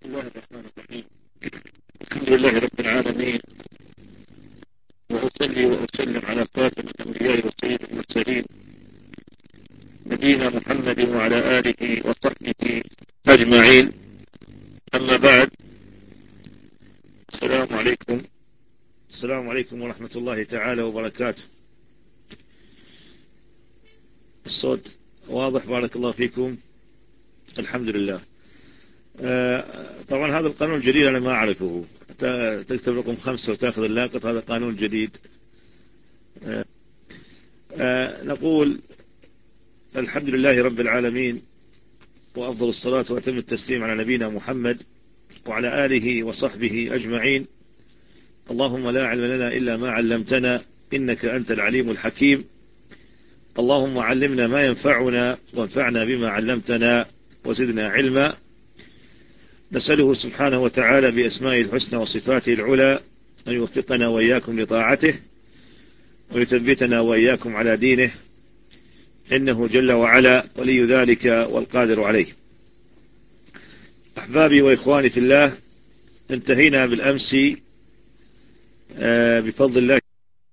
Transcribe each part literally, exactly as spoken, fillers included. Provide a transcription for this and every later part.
الله الرحمن الرحيم. الحمد لله رب العالمين، وأصلي وأسلم على خاتم الأنبياء وسيد المرسلين نبينا محمد وعلى آله وصحبه أجمعين. أما بعد، السلام عليكم السلام عليكم ورحمة الله تعالى وبركاته. الصوت واضح؟ بارك الله فيكم. الحمد لله. طبعا هذا القانون الجديد أنا ما أعرفه، تكتب رقم خمسة وتأخذ اللاقط، هذا قانون جديد. نقول الحمد لله رب العالمين، وأفضل الصلاة وأتم التسليم على نبينا محمد وعلى آله وصحبه أجمعين. اللهم لا علم لنا إلا ما علمتنا، إنك أنت العليم الحكيم. اللهم علمنا ما ينفعنا وانفعنا بما علمتنا وزدنا علما. نسأله سبحانه وتعالى بأسمائه الحسنى وصفاته العلى أن يوفقنا وإياكم لطاعته ويثبتنا وإياكم على دينه، إنه جل وعلا ولي ذلك والقادر عليه. أحبابي وإخواني في الله، انتهينا بالأمس بفضل الله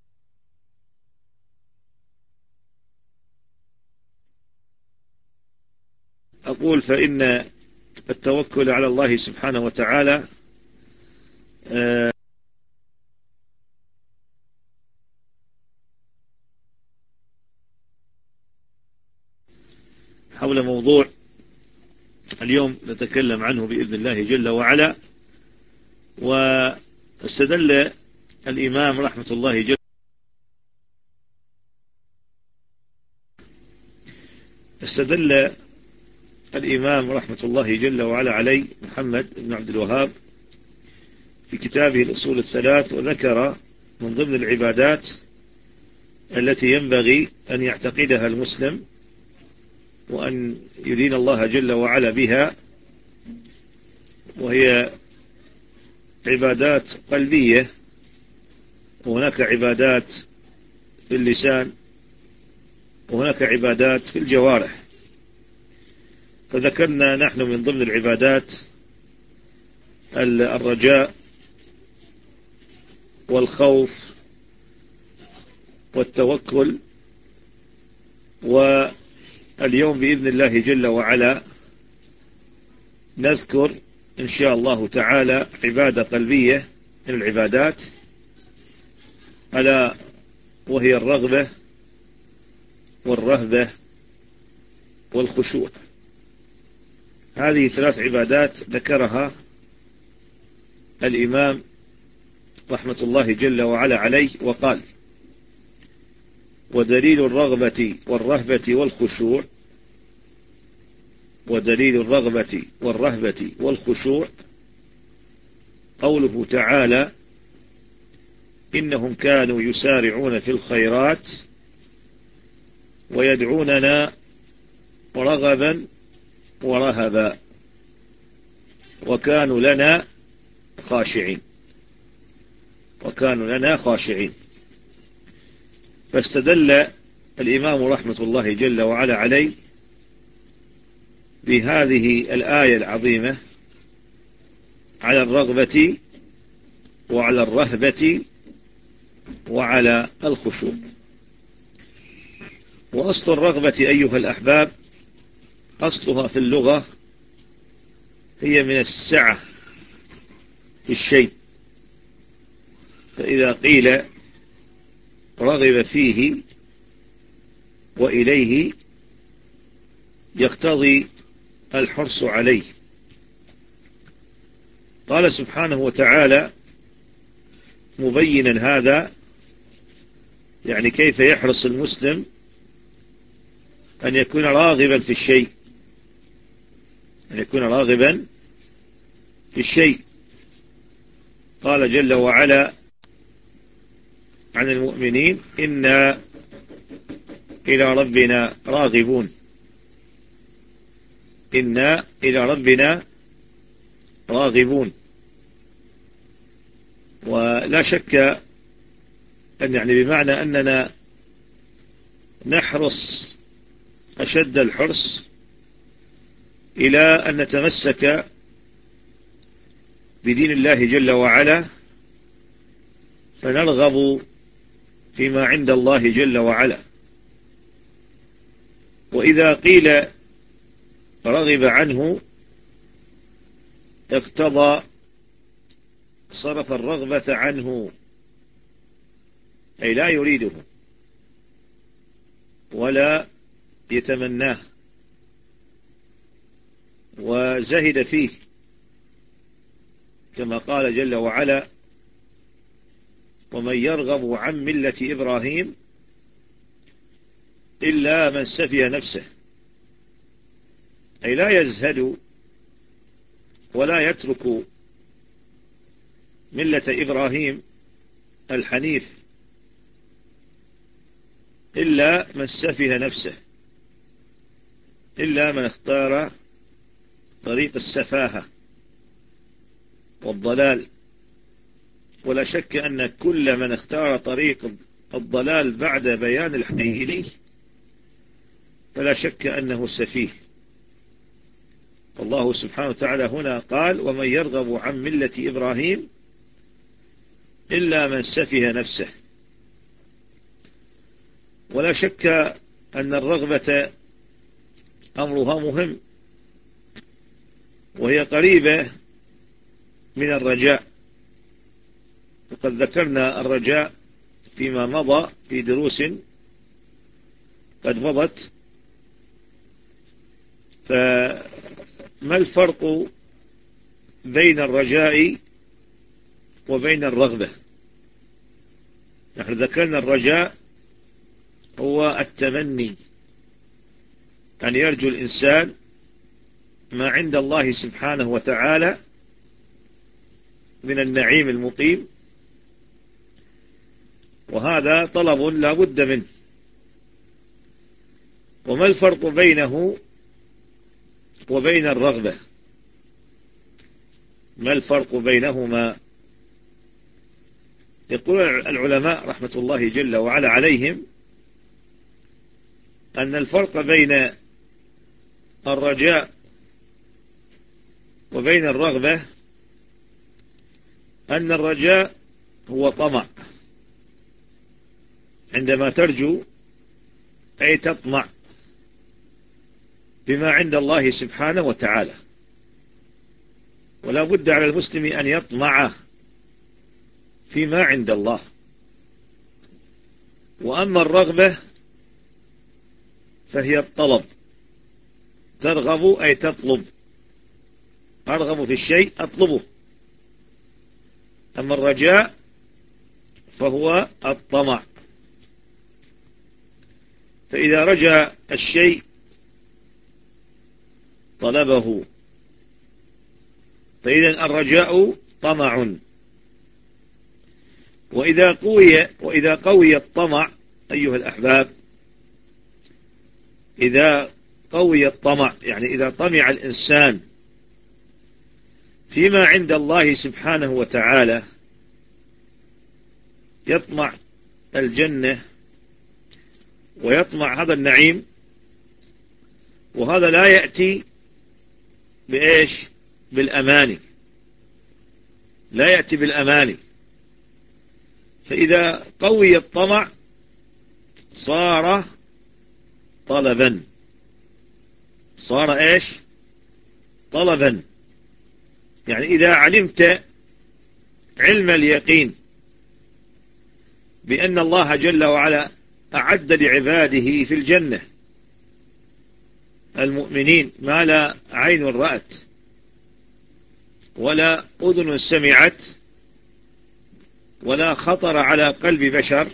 أقول فإن التوكل على الله سبحانه وتعالى حول موضوع اليوم نتكلم عنه بإذن الله جل وعلا. واستدل الإمام رحمة الله جل استدل الإمام رحمة الله جل وعلا عليه محمد بن عبد الوهاب في كتابه الأصول الثلاث، وذكر من ضمن العبادات التي ينبغي أن يعتقدها المسلم وأن يدين الله جل وعلا بها، وهي عبادات قلبية، وهناك عبادات في اللسان، وهناك عبادات في الجوارح. فذكرنا نحن من ضمن العبادات الرجاء والخوف والتوكل. واليوم بإذن الله جل وعلا نذكر إن شاء الله تعالى عبادة قلبية من العبادات، ألا وهي الرغبة والرهبة والخشوع. هذه ثلاث عبادات ذكرها الإمام رحمة الله جل وعلا عليه، وقال: ودليل الرغبة والرهبة والخشوع ودليل الرغبة والرهبة والخشوع قوله تعالى: إنهم كانوا يسارعون في الخيرات ويدعوننا رغبا ورهبا وكانوا لنا خاشعين وكانوا لنا خاشعين. فاستدل الإمام رحمة الله جل وعلا عليه بهذه الآية العظيمة على الرغبة وعلى الرهبة وعلى الخشوع. وأصل الرغبة أيها الأحباب، أصلها في اللغة هي من السعة في الشيء، فإذا قيل رغب فيه وإليه يقتضي الحرص عليه. قال سبحانه وتعالى مبينا هذا، يعني كيف يحرص المسلم أن يكون راغبا في الشيء أن يكون راغبا في الشيء. قال جل وعلا عن المؤمنين: إنا إلى ربنا راغبون إنا إلى ربنا راغبون. ولا شك أن يعني بمعنى أننا نحرص أشد الحرص إلى أن نتمسك بدين الله جل وعلا فنرغب فيما عند الله جل وعلا. وإذا قيل رغب عنه اقتضى صرف الرغبة عنه، أي لا يريده ولا يتمناه وزهد فيه، كما قال جل وعلا: ومن يرغب عن ملة إبراهيم إلا من سفه نفسه، أي لا يزهد ولا يترك ملة إبراهيم الحنيف إلا من سفه نفسه، إلا من اختار طريق السفاهة والضلال. ولا شك أن كل من اختار طريق الضلال بعد بيان الحق فلا شك أنه سفيه. الله سبحانه وتعالى هنا قال: ومن يرغب عن ملة إبراهيم إلا من سفه نفسه. ولا شك أن الرغبة أمرها مهم، وهي قريبة من الرجاء، وقد ذكرنا الرجاء فيما مضى في دروس قد مضت. فما الفرق بين الرجاء وبين الرغبة؟ نحن ذكرنا الرجاء هو التمني، أن يرجو الإنسان ما عند الله سبحانه وتعالى من النعيم المقيم، وهذا طلب لا بد منه. وما الفرق بينه وبين الرغبة؟ ما الفرق بينهما؟ يقول العلماء رحمة الله جل وعلا عليهم أن الفرق بين الرجاء وبين الرغبة أن الرجاء هو طمع، عندما ترجو أي تطمع بما عند الله سبحانه وتعالى، ولا بد على المسلم أن يطمع فيما عند الله. وأما الرغبة فهي الطلب، ترغب أي تطلب، أرغب في الشيء أطلبه. أما الرجاء فهو الطمع، فإذا رجا الشيء طلبه، فإذا الرجاء طمع. وإذا قوي وإذا قوي الطمع أيها الأحباب، إذا قوي الطمع يعني إذا طمع الإنسان فيما عند الله سبحانه وتعالى، يطمع الجنة ويطمع هذا النعيم، وهذا لا يأتي بإيش؟ بالأماني، لا يأتي بالأماني. فإذا قوي الطمع صار طلبا، صار إيش؟ طلبا. يعني إذا علمت علم اليقين بأن الله جل وعلا أعد لعباده في الجنة المؤمنين ما لا عين رأت ولا أذن سمعت ولا خطر على قلب بشر،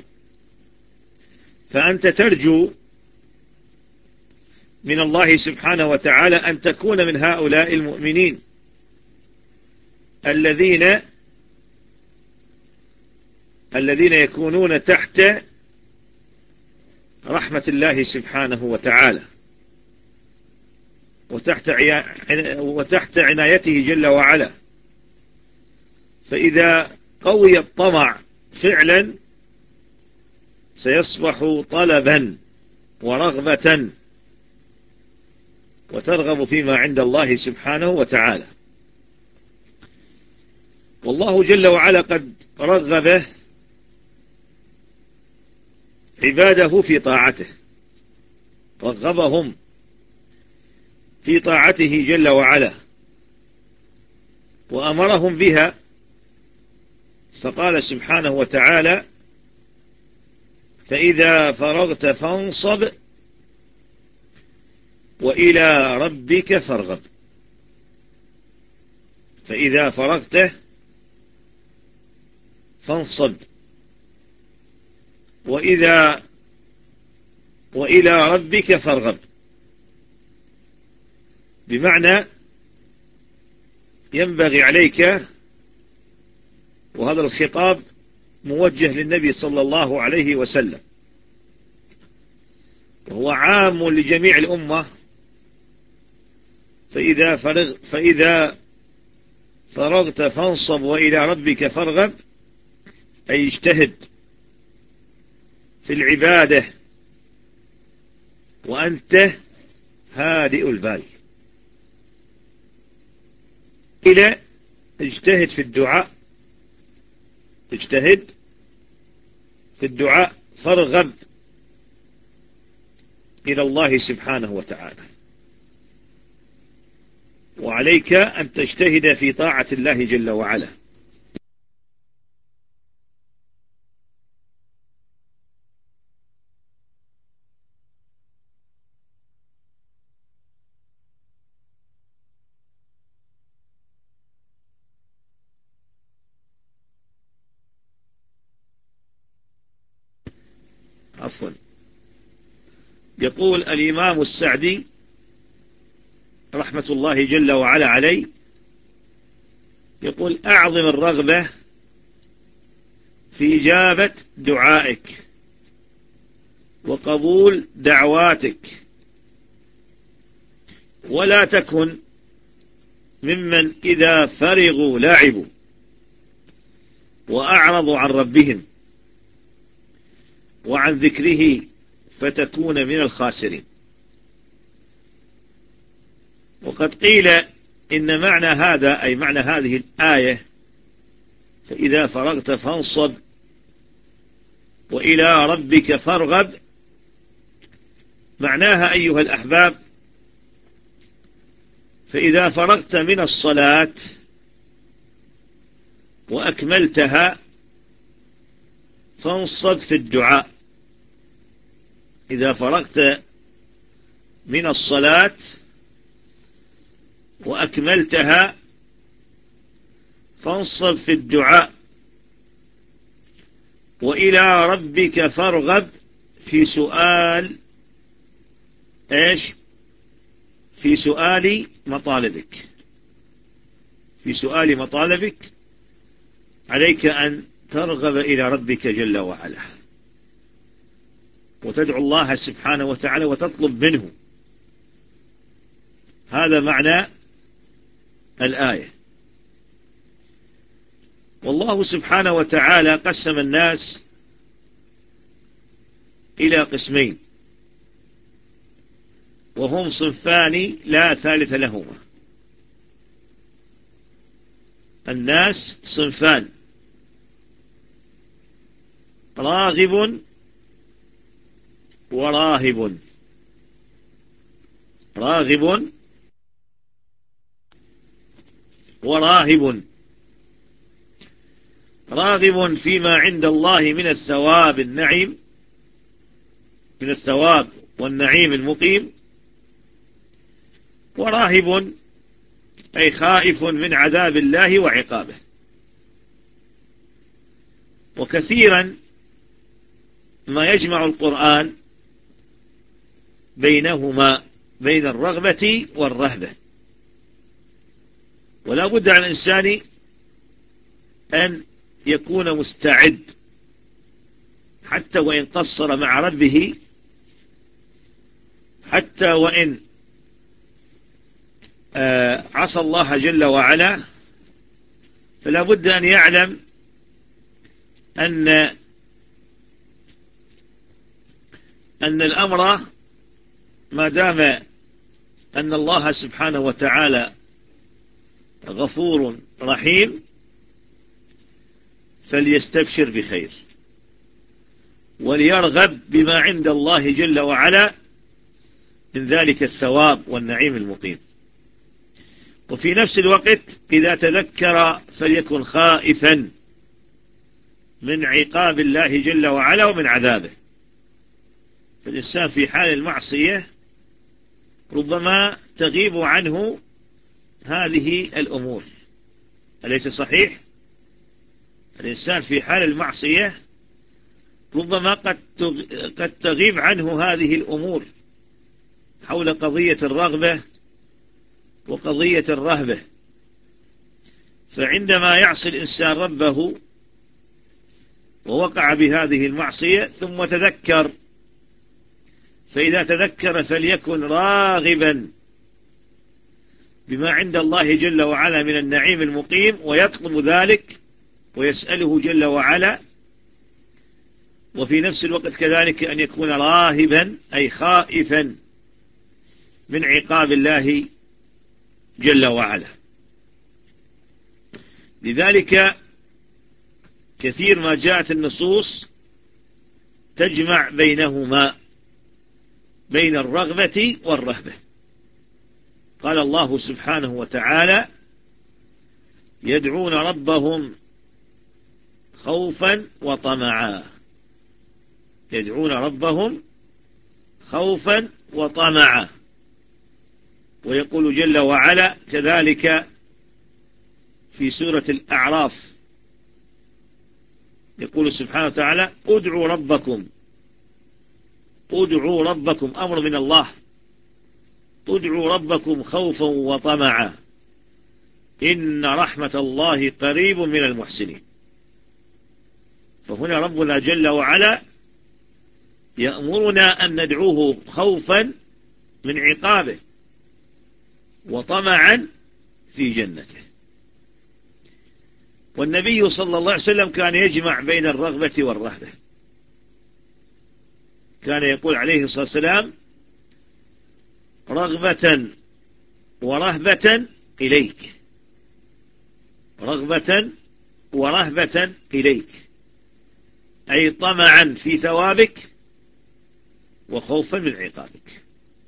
فأنت ترجو من الله سبحانه وتعالى أن تكون من هؤلاء المؤمنين الذين الذين يكونون تحت رحمة الله سبحانه وتعالى وتحت وتحت عنايته جل وعلا. فإذا قوي الطمع فعلا سيصبح طلبا ورغبة، وترغب فيما عند الله سبحانه وتعالى. والله جل وعلا قد رغب عباده في طاعته، رغبهم في طاعته جل وعلا وأمرهم بها، فقال سبحانه وتعالى: فإذا فرغت فانصب وإلى ربك فارغب. فإذا فرغت فانصب وإذا وإلى ربك فارغب، بمعنى ينبغي عليك، وهذا الخطاب موجه للنبي صلى الله عليه وسلم وهو عام لجميع الأمة: فإذا فرغ فإذا فرغت فانصب وإلى ربك فارغب، أي اجتهد في العبادة وأنت هادئ البال. إلى اجتهد في الدعاء، اجتهد في الدعاء، فارغب إلى الله سبحانه وتعالى. وعليك أن تجتهد في طاعة الله جل وعلا. عفوا. يقول الإمام السعدي رحمة الله جل وعلا عليه، يقول: أعظم الرغبة في إجابة دعائك وقبول دعواتك، ولا تكن ممن إذا فرغوا لعبوا وأعرضوا عن ربهم وعن ذكره فتكون من الخاسرين. وقد قيل إن معنى هذا، أي معنى هذه الآية: فإذا فرغت فانصب وإلى ربك فارغب، معناها أيها الأحباب: فإذا فرغت من الصلاة وأكملتها فانصب في الدعاء. إذا فرغت من الصلاة وأكملتها فانصب في الدعاء، وإلى ربك فارغب في سؤال إيش؟ في سؤال مطالبك، في سؤال مطالبك عليك أن ترغب إلى ربك جل وعلا وتدعو الله سبحانه وتعالى وتطلب منه. هذا معنى الآية. والله سبحانه وتعالى قسم الناس إلى قسمين، وهم صنفان لا ثالث لهما. الناس صنفان: راغب وراهب. راغب وراهب. راغب فيما عند الله من الثواب النعيم، من الثواب والنعيم المقيم. وراهب أي خائف من عذاب الله وعقابه. وكثيرا ما يجمع القرآن بينهما، بين الرغبة والرهبة. ولا بد على الإنسان أن يكون مستعد حتى وإن قصر مع ربه، حتى وإن عصى الله جل وعلا، فلا بد أن يعلم أن أن الأمر ما دام أن الله سبحانه وتعالى غفور رحيم، فليستبشر بخير وليرغب بما عند الله جل وعلا من ذلك الثواب والنعيم المقيم. وفي نفس الوقت إذا تذكر فليكن خائفا من عقاب الله جل وعلا ومن عذابه. فالإنسان في حال المعصية ربما تغيب عنه هذه الأمور، أليس صحيح؟ الإنسان في حال المعصية ربما قد قد تغيب عنه هذه الأمور حول قضية الرغبة وقضية الرهبة. فعندما يعصي الإنسان ربه ووقع بهذه المعصية ثم تذكر، فإذا تذكر فليكن راغبا بما عند الله جل وعلا من النعيم المقيم ويطلب ذلك ويسأله جل وعلا. وفي نفس الوقت كذلك أن يكون راهبا أي خائفا من عقاب الله جل وعلا. لذلك كثير ما جاءت النصوص تجمع بينهما، بين الرغبة والرهبة. قال الله سبحانه وتعالى: يدعون ربهم خوفا وطمعا، يدعون ربهم خوفا وطمعا. ويقول جل وعلا كذلك في سورة الأعراف، يقول سبحانه وتعالى: ادعوا ربكم، ادعوا ربكم، أمر من الله، ادعوا ربكم خوفا وطمعا إن رحمة الله قريب من المحسنين. فهنا ربنا جل وعلا يأمرنا أن ندعوه خوفا من عقابه وطمعا في جنته. والنبي صلى الله عليه وسلم كان يجمع بين الرغبة والرهبة، كان يقول عليه الصلاة والسلام: رغبة ورهبة إليك، رغبة ورهبة إليك، أي طمعا في ثوابك وخوفا من عقابك.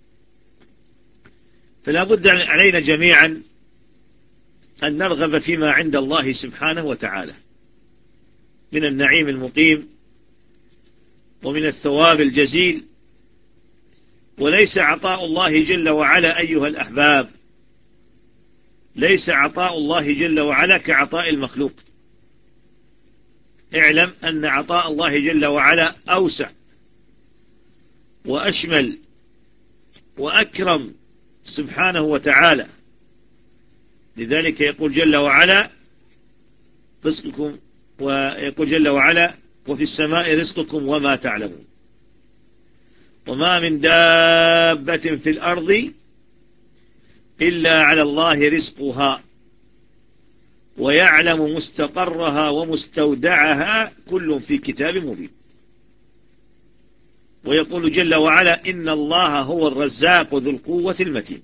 فلا بد علينا جميعا أن نرغب فيما عند الله سبحانه وتعالى من النعيم المقيم ومن الثواب الجزيل. وليس عطاء الله جل وعلا أيها الأحباب، ليس عطاء الله جل وعلا كعطاء المخلوق. اعلم أن عطاء الله جل وعلا أوسع وأشمل وأكرم سبحانه وتعالى. لذلك يقول جل وعلا: رزقكم، ويقول جل وعلا: وفي السماء رزقكم وما تعلمون، وما من دابة في الأرض إلا على الله رزقها ويعلم مستقرها ومستودعها كل في كتاب مبين. ويقول جل وعلا: إن الله هو الرزاق ذو القوة المتين.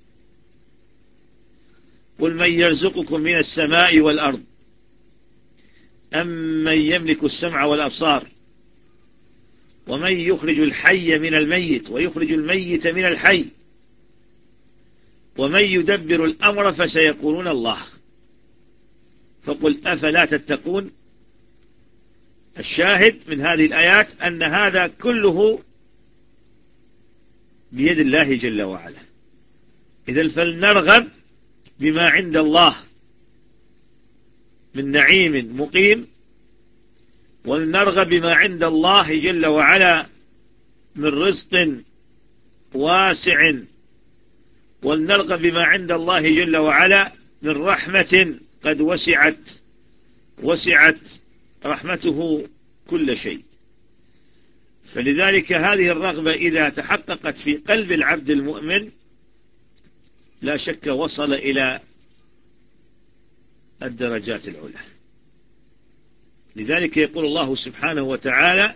قل من يرزقكم من السماء والأرض أم من يملك السمع والأبصار ومن يخرج الحي من الميت ويخرج الميت من الحي ومن يدبر الأمر فسيقولون الله فقل أفلا تتقون. الشاهد من هذه الآيات أن هذا كله بيد الله جل وعلا. إذن فلنرغب بما عند الله من نعيم مقيم، ولنرغب بما عند الله جل وعلا من رزق واسع، ولنرغب بما عند الله جل وعلا من رحمة قد وسعت وسعت رحمته كل شيء. فلذلك هذه الرغبة إذا تحققت في قلب العبد المؤمن لا شك وصل إلى الدرجات العلى. لذلك يقول الله سبحانه وتعالى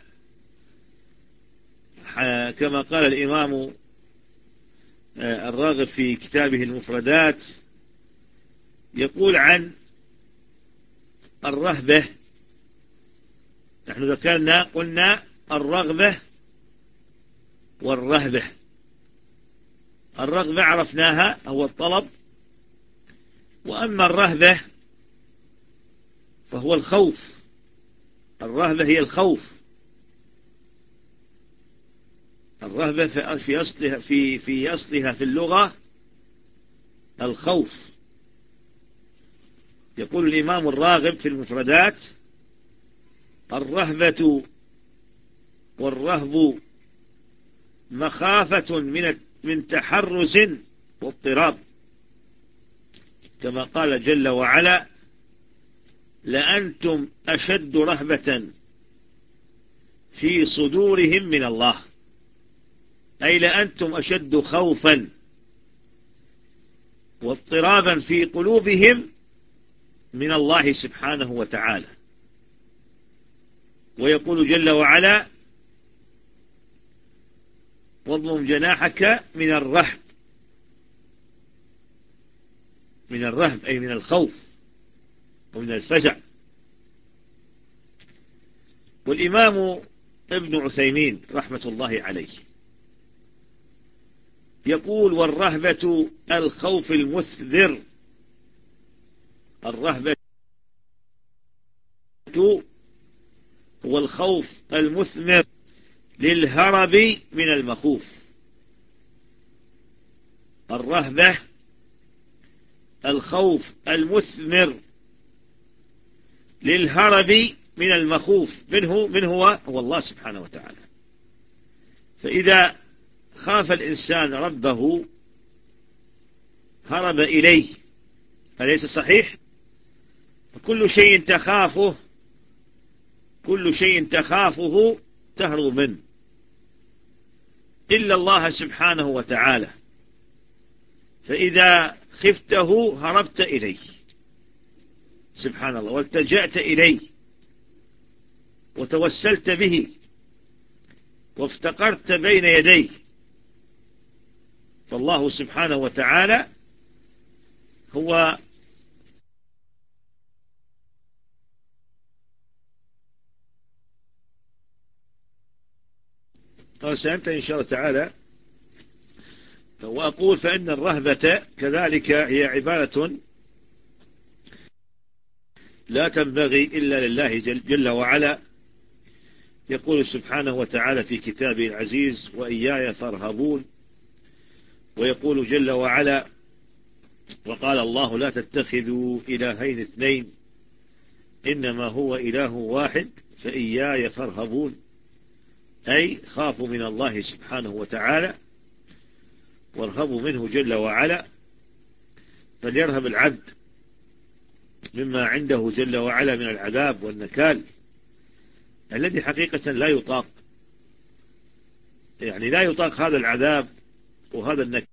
كما قال الإمام الراغب في كتابه المفردات، يقول عن الرهبة نحن ذكرنا قلنا الرغبة والرهبة. الرغبة عرفناها هو الطلب، وأما الرهبة فهو الخوف. الرهبة هي الخوف. الرهبة في أصلها في في أصلها في اللغة الخوف. يقول الإمام الراغب في المفردات: الرهبة والرهب مخافة من من تحرز واضطراب، كما قال جل وعلا: لأنتم أشد رهبة في صدورهم من الله، أي لأنتم أشد خوفا واضطرابا في قلوبهم من الله سبحانه وتعالى. ويقول جل وعلا: واضمم جناحك من الرهب. من الرهب أي من الخوف ومن الفزع. والإمام ابن عثيمين رحمة الله عليه يقول: والرهبة الخوف المثذر. الرهبة هو الخوف المثمر للهرب من المخوف. الرهبة الخوف المثمر للهرب من المخوف منه من هو هو الله سبحانه وتعالى. فإذا خاف الإنسان ربه هرب إليه، أليس صحيح؟ كل شيء تخافه كل شيء تخافه تهرب منه إلا الله سبحانه وتعالى. فإذا خفته هربت إليه سبحان الله، والتجأت إليه وتوسلت به وافتقرت بين يديه. فالله سبحانه وتعالى هو قال سأنتهي إن شاء الله تعالى. وأقول فإن الرهبة كذلك هي عبادة لا تنبغي إلا لله جل وعلا. يقول سبحانه وتعالى في كتابه العزيز: وإياي فارهبون. ويقول جل وعلا: وقال الله لا تتخذوا إلهين اثنين إنما هو إله واحد فإياي فارهبون، أي خافوا من الله سبحانه وتعالى وارهبوا منه جل وعلا. فليرهب العبد مما عنده جل وعلا من العذاب والنكال الذي حقيقة لا يطاق، يعني لا يطاق هذا العذاب وهذا النكال.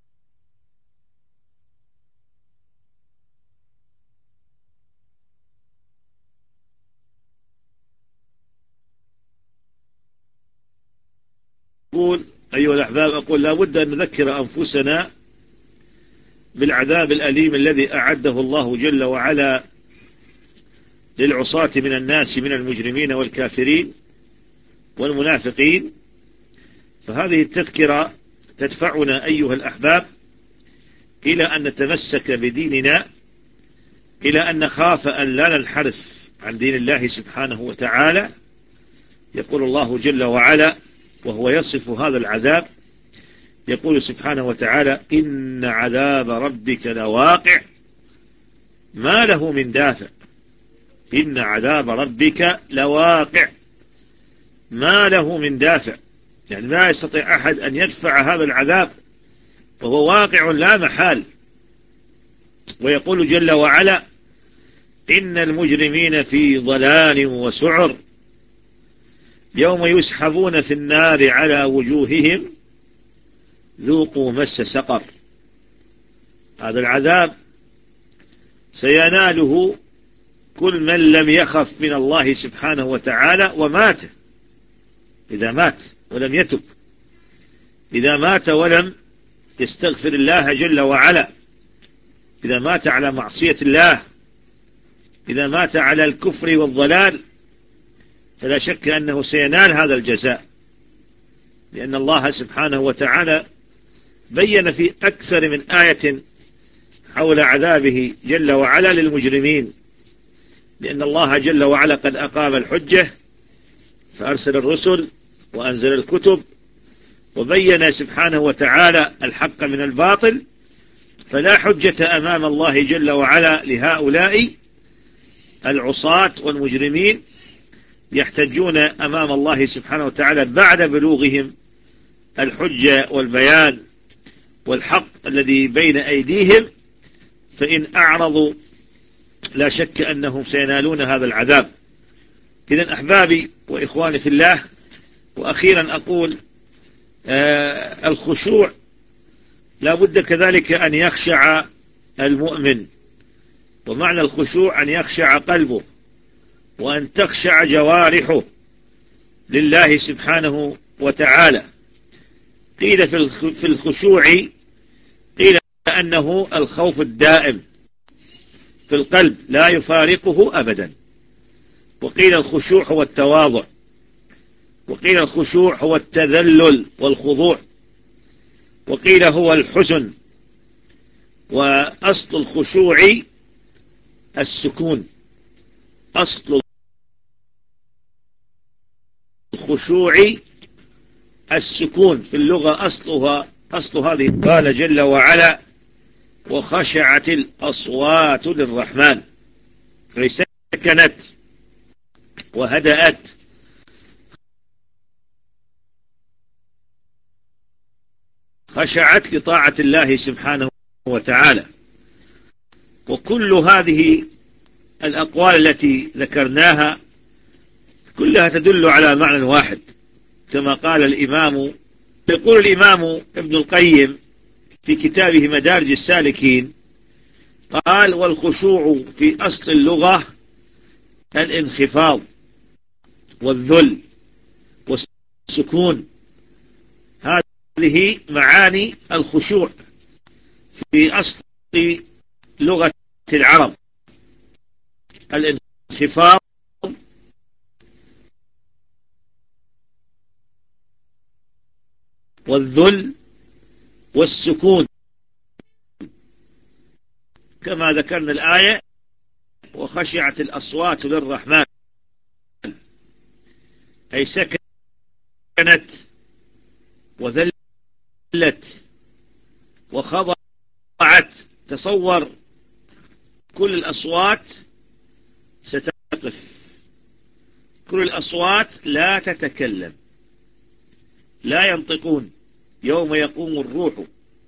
أقول أيها الأحباب، أقول لا بد أن نذكر أنفسنا بالعذاب الأليم الذي أعده الله جل وعلا للعصاة من الناس من المجرمين والكافرين والمنافقين. فهذه التذكرة تدفعنا أيها الأحباب إلى أن نتمسك بديننا، إلى أن نخاف أن لا ننحرف عن دين الله سبحانه وتعالى. يقول الله جل وعلا وهو يصف هذا العذاب، يقول سبحانه وتعالى: إن عذاب ربك لواقع ما له من دافع. إن عذاب ربك لواقع ما له من دافع، يعني لا يستطيع أحد أن يدفع هذا العذاب، وهو واقع لا محال. ويقول جل وعلا: إن المجرمين في ضلال وسعر يوم يسحبون في النار على وجوههم ذوقوا مس سقر. هذا العذاب سيناله كل من لم يخف من الله سبحانه وتعالى ومات. إذا مات ولم يتب، إذا مات ولم يستغفر الله جل وعلا، إذا مات على معصية الله، إذا مات على الكفر والضلال، فلا شك أنه سينال هذا الجزاء، لأن الله سبحانه وتعالى بين في أكثر من آية حول عذابه جل وعلا للمجرمين، لأن الله جل وعلا قد أقام الحجة فأرسل الرسل وأنزل الكتب وبين سبحانه وتعالى الحق من الباطل، فلا حجة أمام الله جل وعلا لهؤلاء العصاة والمجرمين يحتجون أمام الله سبحانه وتعالى بعد بلوغهم الحجة والبيان والحق الذي بين أيديهم، فإن أعرضوا لا شك أنهم سينالون هذا العذاب. إذن أحبابي وإخواني في الله، وأخيرا أقول آه الخشوع لا بد كذلك أن يخشع المؤمن، ومعنى الخشوع أن يخشع قلبه وأن تخشع جوارحه لله سبحانه وتعالى. قيل في الخشوع قيل أنه الخوف الدائم في القلب لا يفارقه أبدا، وقيل الخشوع هو التواضع، وقيل الخشوع هو التذلل والخضوع، وقيل هو الحزن. وأصل الخشوع السكون، أصل الخشوع السكون في اللغة، أصلها أصل هذه. قال جل وعلا: وخشعت الأصوات للرحمن، أي سكنت وهدأت. خشعت لطاعة الله سبحانه وتعالى. وكل هذه الأقوال التي ذكرناها كلها تدل على معنى واحد، كما قال الإمام يقول الإمام ابن القيم في كتابه مدارج السالكين، قال: والخشوع في أصل اللغة الانخفاض والذل والسكون. هذه معاني الخشوع في أصل لغة العرب: الانخفاض والذل والسكون، كما ذكرنا الآية: وخشعت الأصوات للرحمن، أي سكنت وذلت وخضعت. تصور كل الأصوات ستقف، كل الأصوات لا تتكلم، لا ينطقون، يوم يقوم الروح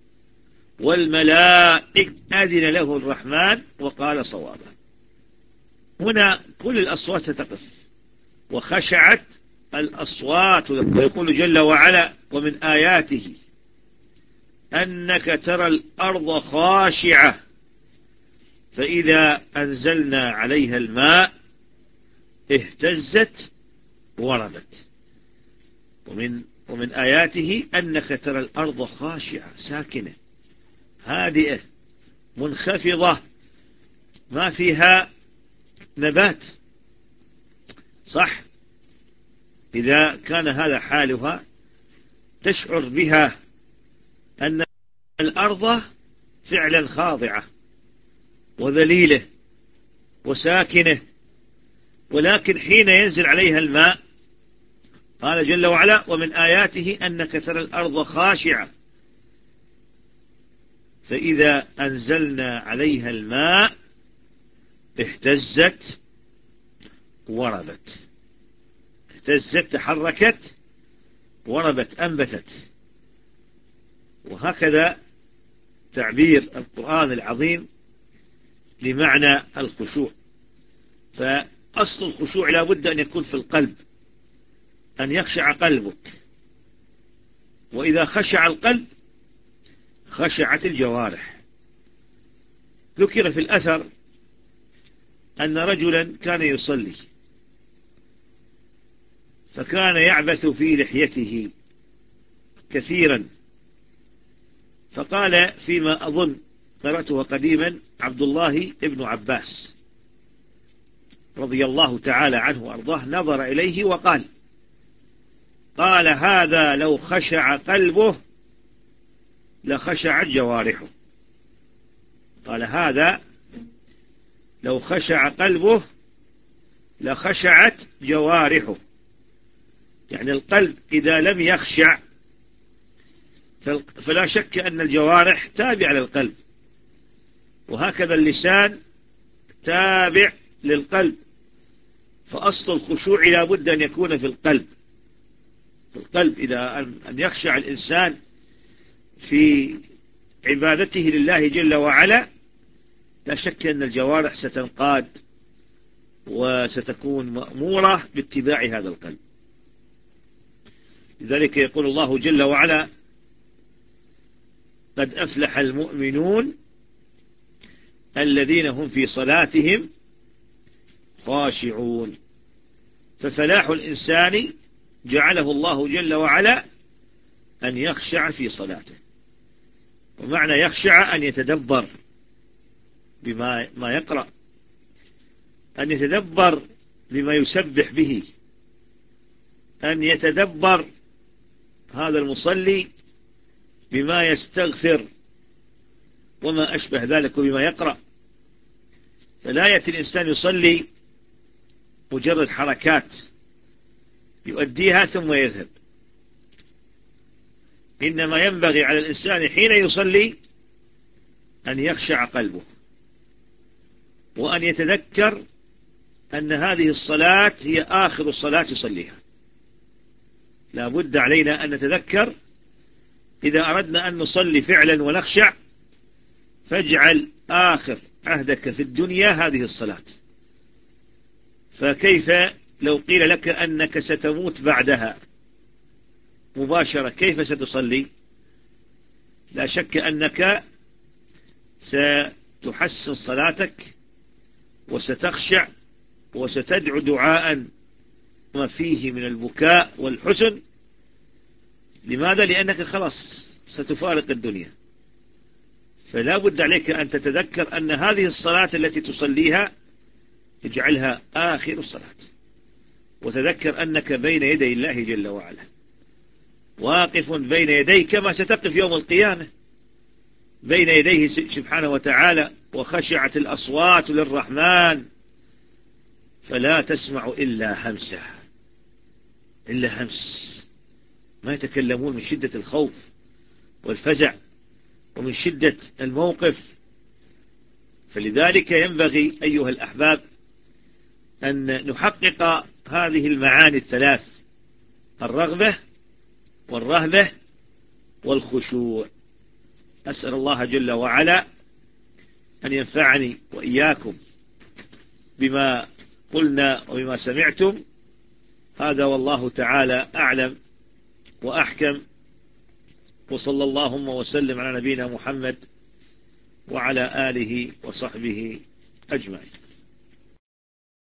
والملائكة أذن له الرحمن وقال صوابا. هنا كل الأصوات ستقف، وخشعت الأصوات. ويقول جل وعلا: ومن آياته أنك ترى الأرض خاشعة فإذا أنزلنا عليها الماء اهتزت وربت. ومن ومن آياته أنك ترى الأرض خاشعة، ساكنة هادئة منخفضة ما فيها نبات، صح؟ إذا كان هذا حالها تشعر بها أن الأرض فعلا خاضعة وذليلة وساكنة، ولكن حين ينزل عليها الماء قال جل وعلا: ومن آياته أنك ترى الأرض خاشعة فإذا أنزلنا عليها الماء اهتزت وربت. اهتزت، تحركت، وربت، أنبتت. وهكذا تعبير القرآن العظيم لمعنى الخشوع. فأصل الخشوع لا بد أن يكون في القلب، أن يخشع قلبك، وإذا خشع القلب خشعت الجوارح. ذكر في الأثر أن رجلا كان يصلي فكان يعبث في لحيته كثيرا، فقال فيما أظن قرأتها قديما عبد الله ابن عباس رضي الله تعالى عنه وأرضاه نظر إليه وقال قال هذا لو خشع قلبه لخشعت جوارحه. قال هذا لو خشع قلبه لخشعت جوارحه، يعني القلب إذا لم يخشع فلا شك أن الجوارح تابعة للقلب، وهكذا اللسان تابع للقلب، فأصل الخشوع لا بد أن يكون في القلب. في القلب إذا أن يخشع الإنسان في عبادته لله جل وعلا لا شك أن الجوارح ستنقاد وستكون مأمورة باتباع هذا القلب. لذلك يقول الله جل وعلا قد أفلح المؤمنون الذين هم في صلاتهم خاشعون. ففلاح الإنسان جعله الله جل وعلا أن يخشع في صلاته، ومعنى يخشع أن يتدبر بما ما يقرأ، أن يتدبر بما يسبح به، أن يتدبر هذا المصلي بما يستغفر وما أشبه ذلك بما يقرأ. فلا يأتي الإنسان يصلي مجرد حركات يؤديها ثم يذهب، إنما ينبغي على الإنسان حين يصلي أن يخشع قلبه، وأن يتذكر أن هذه الصلاة هي آخر الصلاة يصليها. لا بد علينا أن نتذكر إذا أردنا أن نصلي فعلا ونخشع فاجعل آخر عهدك في الدنيا هذه الصلاة. فكيف لو قيل لك أنك ستموت بعدها مباشرة، كيف ستصلي؟ لا شك أنك ستحسن صلاتك وستخشع وستدعو دعاء ما فيه من البكاء والحزن. لماذا؟ لأنك خلاص ستفارق الدنيا. فلا بد عليك أن تتذكر أن هذه الصلاة التي تصليها اجعلها آخر الصلاة، وتذكر أنك بين يدي الله جل وعلا واقف بين يديه كما ستقف يوم القيامة بين يديه سبحانه وتعالى، وخشعت الأصوات للرحمن فلا تسمع إلا همسه، إلا همس، ما يتكلمون من شدة الخوف والفزع ومن شدة الموقف. فلذلك ينبغي أيها الأحباب أن نحقق هذه المعاني الثلاث: الرغبة والرهبة والخشوع. أسأل الله جل وعلا أن ينفعني وإياكم بما قلنا وبما سمعتم. هذا والله تعالى أعلم وأحكم، وصلى اللهم وسلم على نبينا محمد وعلى آله وصحبه أجمعين.